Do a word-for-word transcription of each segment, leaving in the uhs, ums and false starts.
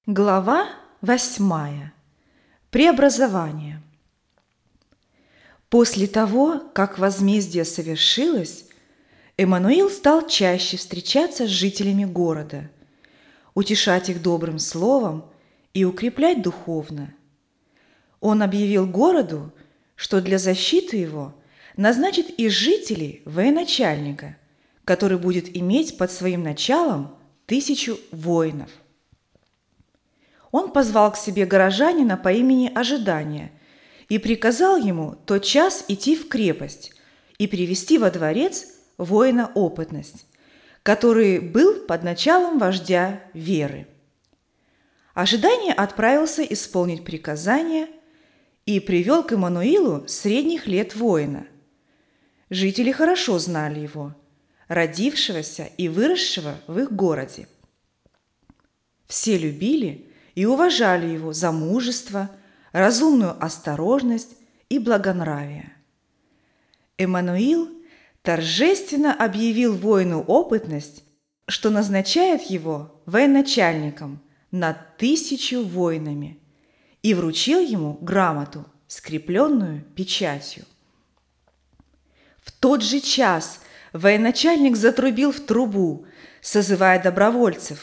Глава восьмая. Преобразование. После того, как возмездие совершилось, Эммануил стал чаще встречаться с жителями города, утешать их добрым словом и укреплять духовно. Он объявил городу, что для защиты его назначит из жителей военачальника, который будет иметь под своим началом тысячу воинов. Он позвал к себе горожанина по имени Ожидание и приказал ему тотчас идти в крепость и привести во дворец воина Опытность, который был под началом вождя Веры. Ожидание отправился исполнить приказание и привел к Эммануилу средних лет воина. Жители хорошо знали его, родившегося и выросшего в их городе. Все любили и уважали его за мужество, разумную осторожность и благонравие. Эммануил торжественно объявил воину Опытность, что назначает его военачальником над тысячу воинами, и вручил ему грамоту, скрепленную печатью. В тот же час военачальник затрубил в трубу, созывая добровольцев.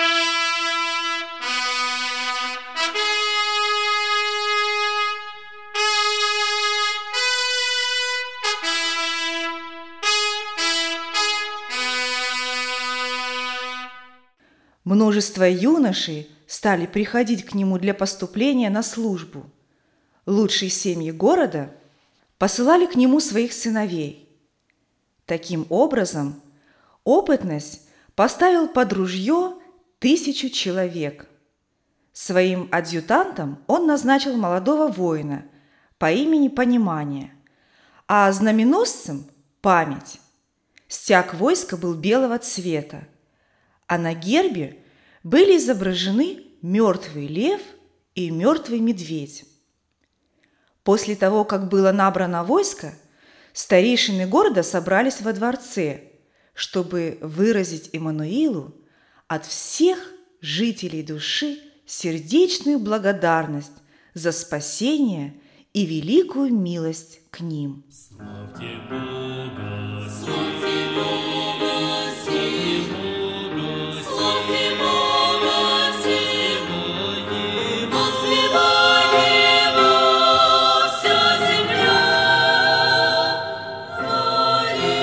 Множество юношей стали приходить к нему для поступления на службу. Лучшие семьи города посылали к нему своих сыновей. Таким образом, Опытность поставил под ружье тысячу человек. Своим адъютантом он назначил молодого воина по имени Понимание, а знаменосцем – Память. Стяг войска был белого цвета, а на гербе были изображены мертвый лев и мертвый медведь. После того, как было набрано войско, старейшины города собрались во дворце, чтобы выразить Эммануилу от всех жителей души сердечную благодарность за спасение и великую милость к ним. Славьте Бога, славьте Бога, славьте Бога, славьте Бога, воспеваемо, воспеваемо вся земля. Хвали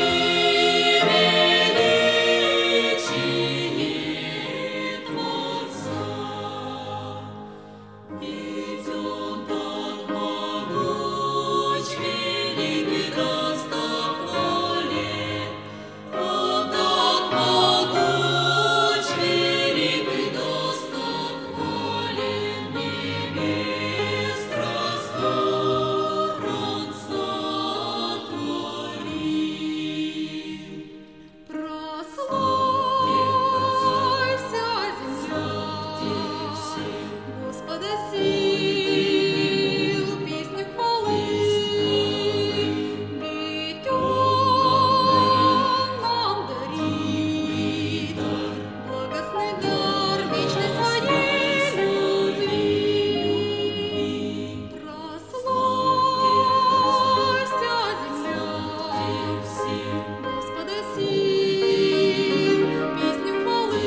величие Творца. Идем так могуч, великий достохвален. Он так могуч, великий достохвален. Небес простор он сотворил. Прославься, земля, Господа сил, песню хвалы. Ведь Он нам дарит благостный дар вечной своей любви. Прославься, земля, Господа сил, песню хвалы.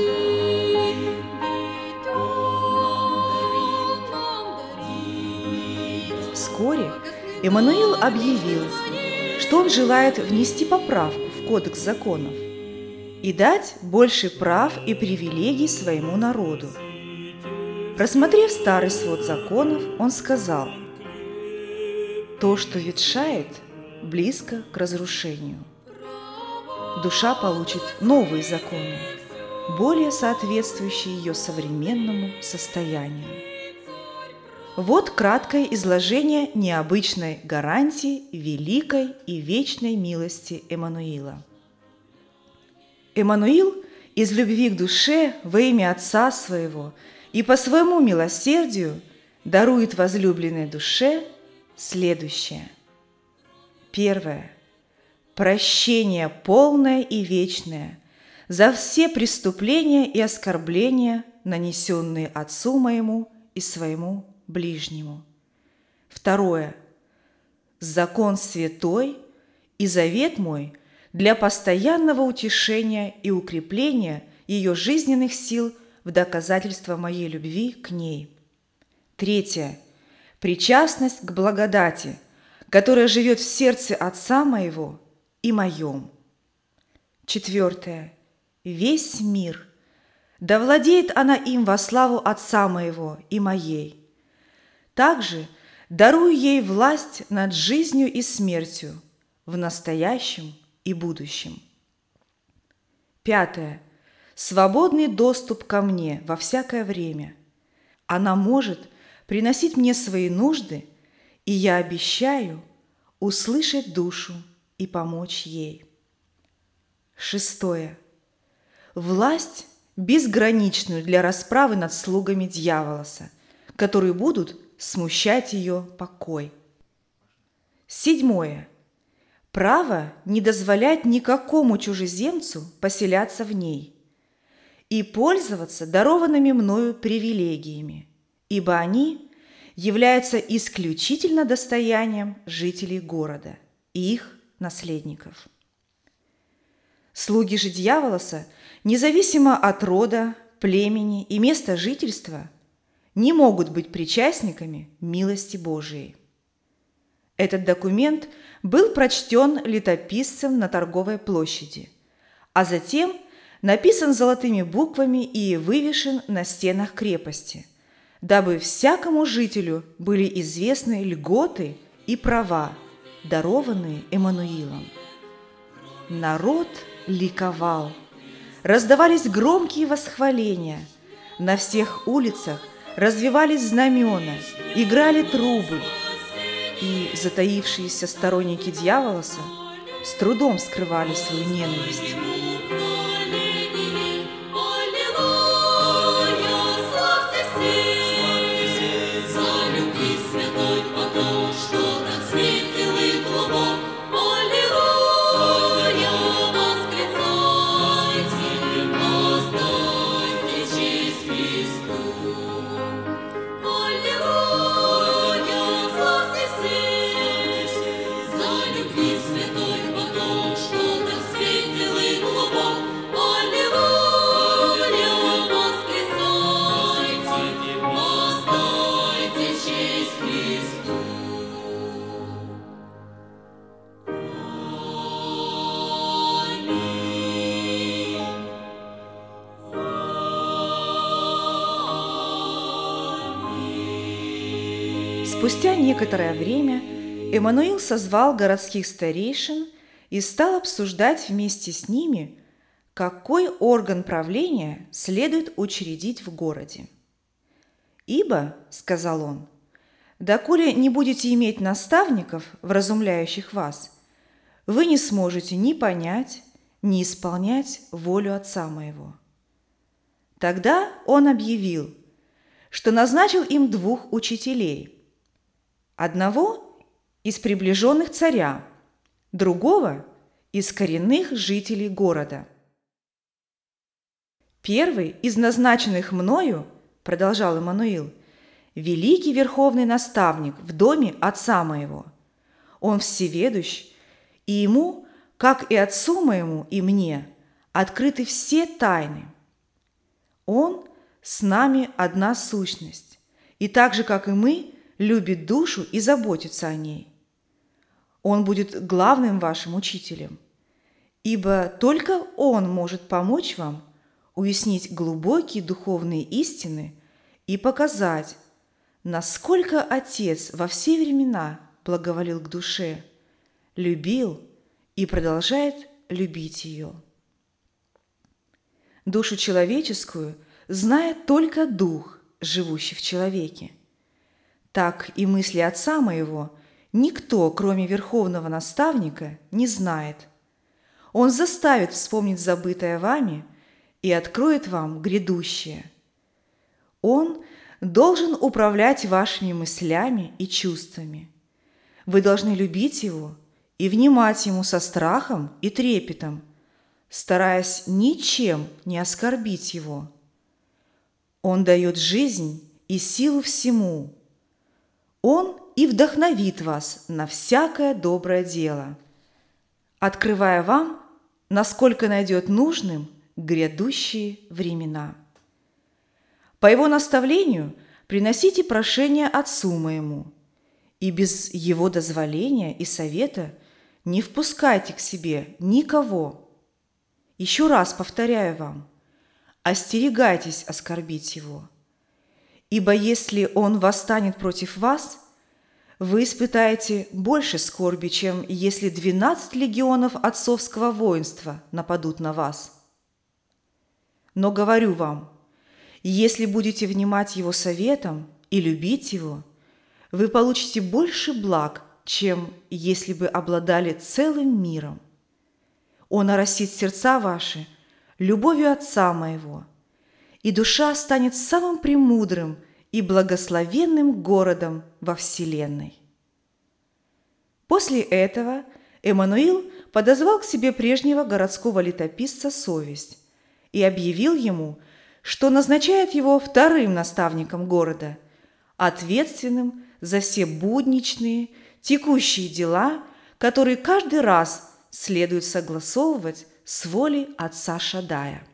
Ведь Он нам дарит. Вскоре Эммануил объявил, что он желает внести поправку в Кодекс законов и дать больше прав и привилегий своему народу. Рассмотрев старый свод законов, он сказал: «То, что ветшает, близко к разрушению. Душа получит новые законы, более соответствующие ее современному состоянию». Вот краткое изложение необычной гарантии великой и вечной милости Эммануила. Эммануил из любви к душе во имя Отца Своего и по своему милосердию дарует возлюбленной душе следующее. Первое. Прощение полное и вечное за все преступления и оскорбления нанесенные отцу моему и своему ближнему. Второе. Закон святой и завет мой для постоянного утешения и укрепления ее жизненных сил в доказательство моей любви к ней. Третье. Причастность к благодати, которая живет в сердце Отца моего и моем. Четвертое. Весь мир. Да владеет она им во славу Отца моего и моей. Также дарую ей власть над жизнью и смертью в настоящем и будущем. Пятое. Свободный доступ ко мне во всякое время. Она может приносить мне свои нужды, и я обещаю услышать душу и помочь ей. Шестое. Власть безграничную для расправы над слугами дьяволоса, которые будут смущать ее покой. Седьмое. Право не дозволять никакому чужеземцу поселяться в ней и пользоваться дарованными мною привилегиями, ибо они являются исключительно достоянием жителей города и их наследников. Слуги же дьяволоса, независимо от рода, племени и места жительства, не могут быть причастниками милости Божией. Этот документ был прочтен летописцем на торговой площади, а затем написан золотыми буквами и вывешен на стенах крепости, дабы всякому жителю были известны льготы и права, дарованные Эммануилом. Народ ликовал, раздавались громкие восхваления, на всех улицах развивались знамена, играли трубы, и затаившиеся сторонники дьяволоса с трудом скрывали свою ненависть. Спустя некоторое время Эммануил созвал городских старейшин и стал обсуждать вместе с ними, какой орган правления следует учредить в городе. «Ибо, — сказал он, — доколе не будете иметь наставников, вразумляющих вас, вы не сможете ни понять, ни исполнять волю Отца моего». Тогда он объявил, что назначил им двух учителей – одного из приближенных царя, другого из коренных жителей города. Первый из назначенных мною, продолжал Эммануил, великий верховный наставник в доме Отца моего. Он всеведущ, и ему, как и Отцу моему и мне, открыты все тайны. Он с нами одна сущность, и так же, как и мы, любит душу и заботится о ней. Он будет главным вашим учителем, ибо только он может помочь вам уяснить глубокие духовные истины и показать, насколько Отец во все времена благоволил к душе, любил и продолжает любить ее. Душу человеческую знает только Дух, живущий в человеке. Так и мысли Отца моего никто, кроме Верховного Наставника, не знает. Он заставит вспомнить забытое вами и откроет вам грядущее. Он должен управлять вашими мыслями и чувствами. Вы должны любить Его и внимать Ему со страхом и трепетом, стараясь ничем не оскорбить Его. Он дает жизнь и силу всему. Он и вдохновит вас на всякое доброе дело, открывая вам, насколько найдет нужным, грядущие времена. По его наставлению приносите прошения Отцу моему, и без его дозволения и совета не впускайте к себе никого. Еще раз повторяю вам, остерегайтесь оскорбить его, ибо если он восстанет против вас, вы испытаете больше скорби, чем если двенадцать легионов отцовского воинства нападут на вас. Но говорю вам, если будете внимать его советам и любить его, вы получите больше благ, чем если бы обладали целым миром. Он оросит сердца ваши любовью Отца моего, и душа станет самым премудрым и благословенным городом во вселенной. После этого Эммануил подозвал к себе прежнего городского летописца Совесть и объявил ему, что назначает его вторым наставником города, ответственным за все будничные, текущие дела, которые каждый раз следует согласовывать с волей отца Шадая.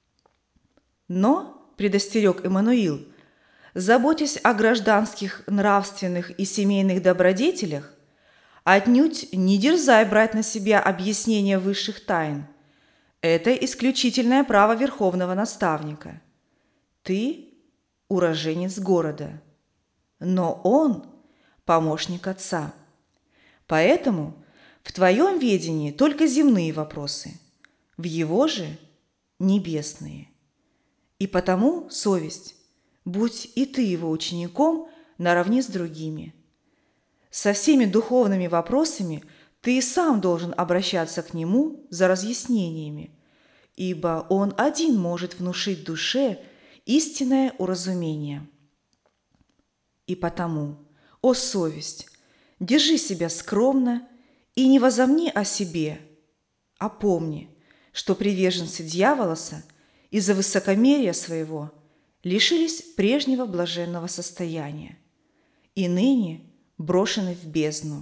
Но, предостерег Эммануил, заботясь о гражданских, нравственных и семейных добродетелях, отнюдь не дерзай брать на себя объяснение высших тайн. Это исключительное право верховного наставника. Ты – уроженец города, но он – помощник отца. Поэтому в твоем ведении только земные вопросы, в его же – небесные. И потому, совесть, будь и ты его учеником наравне с другими. Со всеми духовными вопросами ты и сам должен обращаться к нему за разъяснениями, ибо он один может внушить душе истинное уразумение. И потому, о совесть, держи себя скромно и не возомни о себе, а помни, что приверженцы дьяволоса из-за высокомерия своего лишились прежнего блаженного состояния и ныне брошены в бездну.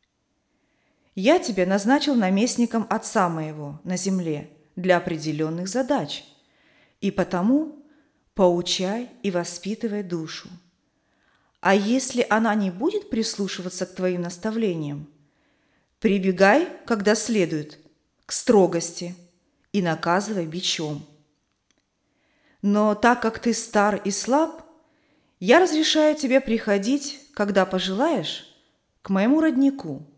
Я тебя назначил наместником Отца моего на земле для определенных задач, и потому поучай и воспитывай душу. А если она не будет прислушиваться к твоим наставлениям, прибегай, когда следует, к строгости и наказывай бичом. Но так как ты стар и слаб, я разрешаю тебе приходить, когда пожелаешь, к моему роднику,